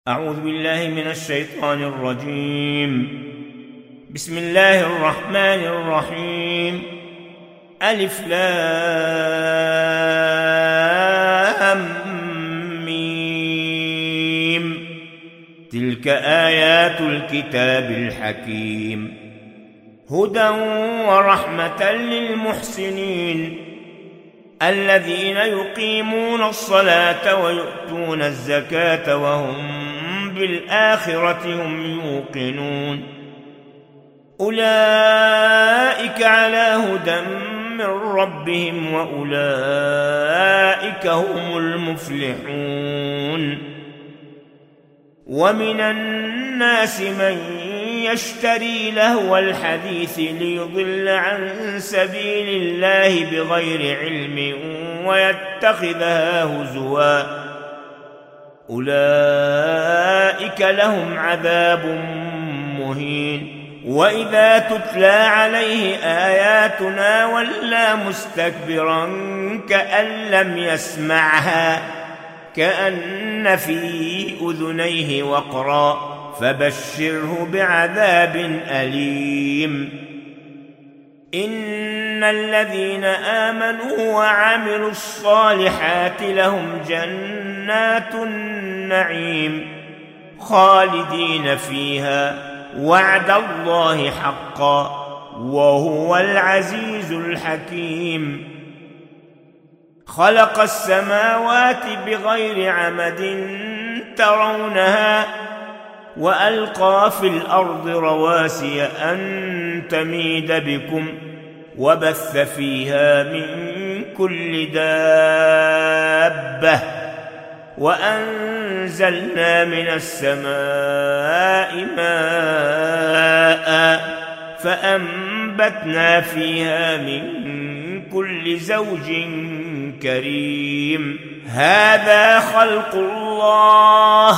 أعوذ بالله من الشيطان الرجيم. بسم الله الرحمن الرحيم. ألف لام ميم. تلك آيات الكتاب الحكيم، هدى ورحمة للمحسنين الذين يقيمون الصلاة ويؤتون الزكاة وهم بالآخرة هم يوقنون. أولئك على هدى من ربهم وأولئك هم المفلحون. ومن الناس من يشتري لهو الحديث ليضل عن سبيل الله بغير علم ويتخذها هزوا، أولئك لهم عذاب مهين. وإذا تتلى عليه آياتنا ولى مستكبرا كأن لم يسمعها كأن في أذنيه وقرا، فبشره بعذاب أليم. إن الذين آمنوا وعملوا الصالحات لهم جنات النعيم خالدين فيها، وعد الله حقا وهو العزيز الحكيم. خلق السماوات بغير عمد ترونها وألقى في الأرض رواسي أن تميد بكم وبث فيها من كل دابة، وأنزلنا من السماء ماء فأنبتنا فيها من كل زوج كريم. هذا خلق الله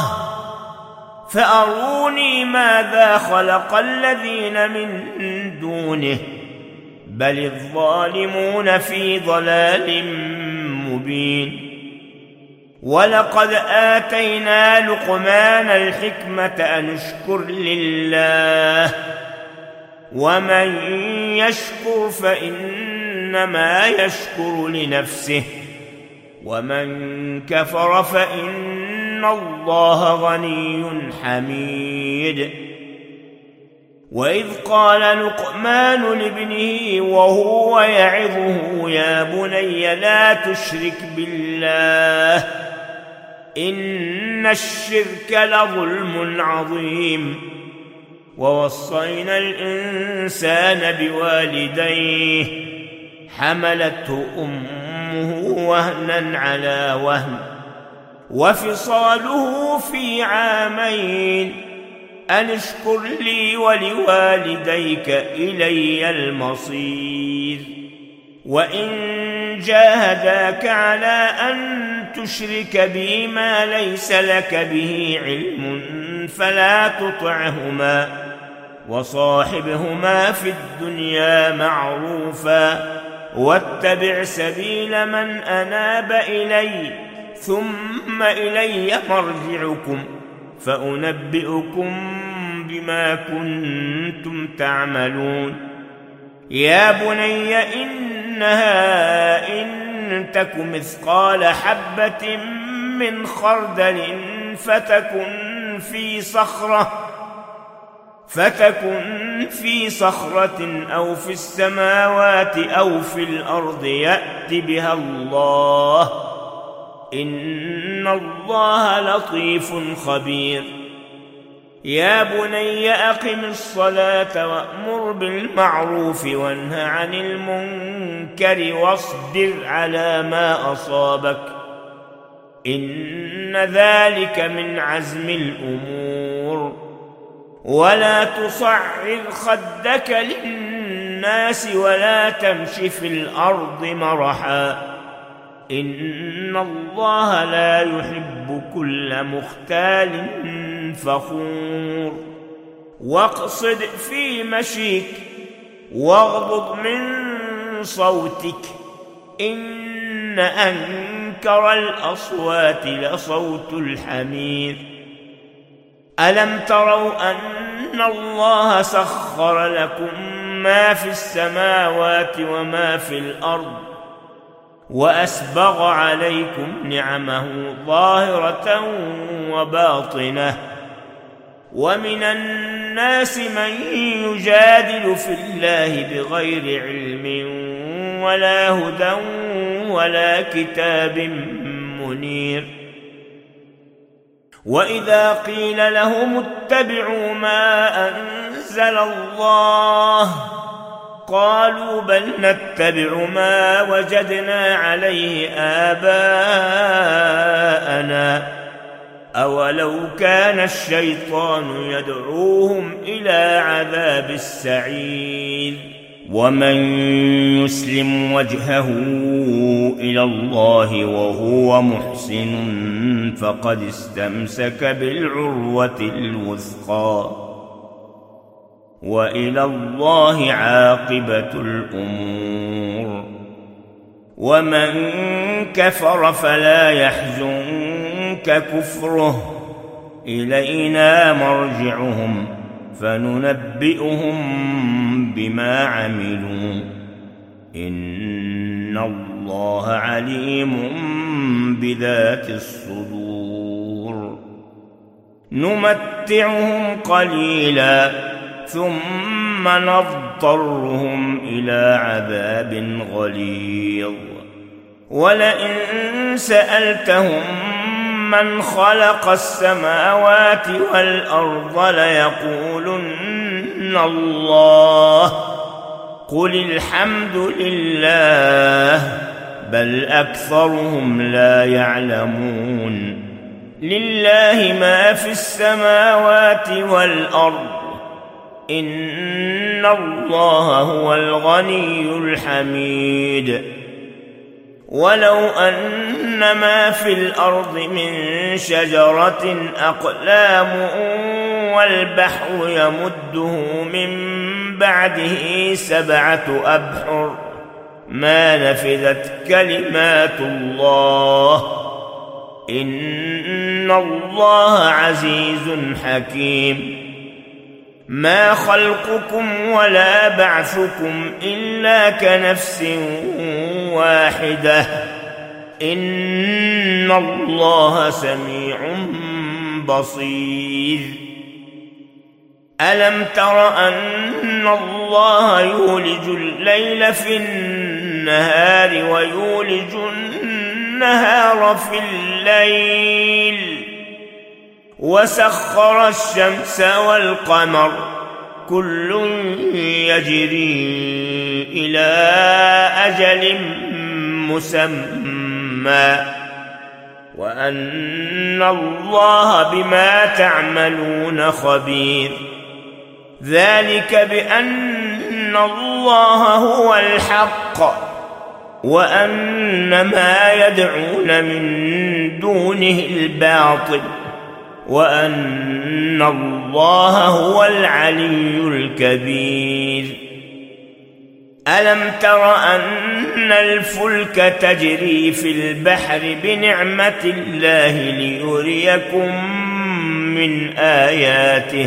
فأروني ماذا خلق الذين من دونه، بل الظالمون في ضلال مبين. ولقد آتينا لقمان الحكمة أن اشكر لله، ومن يشكر فإنما يشكر لنفسه، ومن كفر فإن الله غني حميد. وإذ قال لقمان لابنه وهو يعظه يا بني لا تشرك بالله إن الشرك لظلم عظيم. ووصينا الإنسان بوالديه حملته أمه وهنا على وهن وفصاله في عامين أن اشكر لي ولوالديك إلي المصير. وإن جاهداك على أن تشرك بي ما ليس لك به علم فلا تطعهما، وصاحبهما في الدنيا معروفا، واتبع سبيل من أناب إلي ثم إلي مرجعكم فأنبئكم بما كنتم تعملون. يا بني إنها إن تك مثقال حبة من خردل فتكن في صخرة أو في السماوات أو في الأرض يأت بها الله، إن الله لطيف خبير. يا بني أقم الصلاة وأمر بالمعروف وانه عن المنكر واصبر على ما أصابك، إن ذلك من عزم الأمور. ولا تصعر خدك للناس ولا تمش في الأرض مرحا، إن الله لا يحب كل مختال فخور. واقصد في مشيك واغضض من صوتك، إن أنكر الأصوات لصوت الحمير. ألم تروا أن الله سخر لكم ما في السماوات وما في الأرض وأسبغ عليكم نعمه ظاهرة وباطنة ومن الناس من يجادل في الله بغير علم ولا هدى ولا كتاب منير وإذا قيل لهم اتبعوا ما أنزل الله قالوا بل نتبع ما وجدنا عليه آباءنا أولو كان الشيطان يدعوهم إلى عذاب السعير ومن يسلم وجهه إلى الله وهو محسن فقد استمسك بالعروة الوثقى وإلى الله عاقبة الأمور ومن كفر فلا يحزنك كفره إلينا مرجعهم فننبئهم بما عملوا إن الله عليم بذات الصدور نمتعهم قليلا ثم نضطرهم إلى عذاب غليظ ولئن سألتهم من خلق السماوات والأرض ليقولن الله قل الحمد لله بل أكثرهم لا يعلمون لله ما في السماوات والأرض إن الله هو الغني الحميد ولو أن ما في الأرض من شجرة أقلام والبحر يمده من بعده 7 أبحر ما نفذت كلمات الله إن الله عزيز حكيم ما خلقكم ولا بعثكم إلا كنفس واحدة إن الله سميع بصير ألم تر أن الله يولج الليل في النهار ويولج النهار في الليل وسخر الشمس والقمر كل يجري إلى أجل مسمى وأن الله بما تعملون خبير ذلك بأن الله هو الحق وأن ما يدعون من دونه الباطل وأن الله هو العلي الكبير ألم تر أن الفلك تجري في البحر بنعمة الله ليريكم من آياته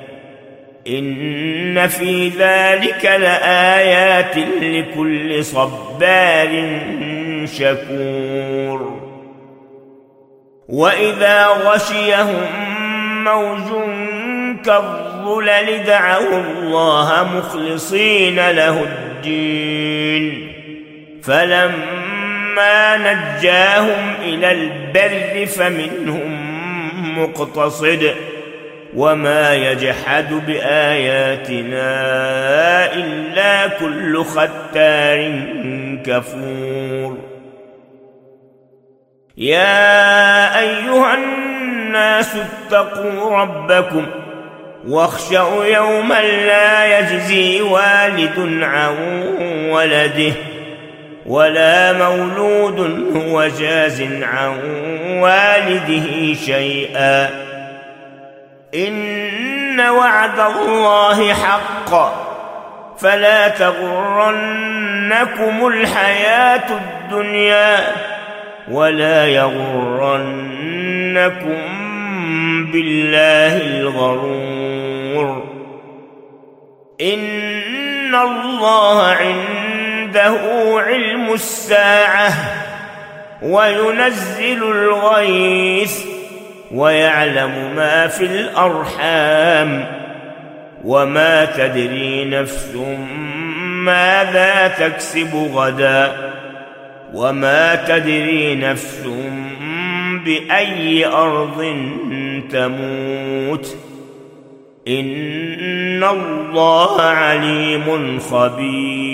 إن في ذلك لآيات لكل صبار شكور وإذا غشيهم موج كالظلل دعوا الله مخلصين له الدين فلما نجاهم إلى البر فمنهم مقتصد وما يجحد بآياتنا إلا كل ختار كفور يا أيها الناس اتقوا ربكم واخشوا يوما لا يجزي والد عن ولده ولا مولود هو جاز عن والده شيئا إن وعد الله حق فلا تغرنكم الحياة الدنيا ولا يغرنكم بالله الغرور. إن الله عنده علم الساعة وينزل الغيث ويعلم ما في الأرحام وما تدري نفس ماذا تكسب غدا وما تدري نفس بأي أرض تموت. إن الله عليم خبير.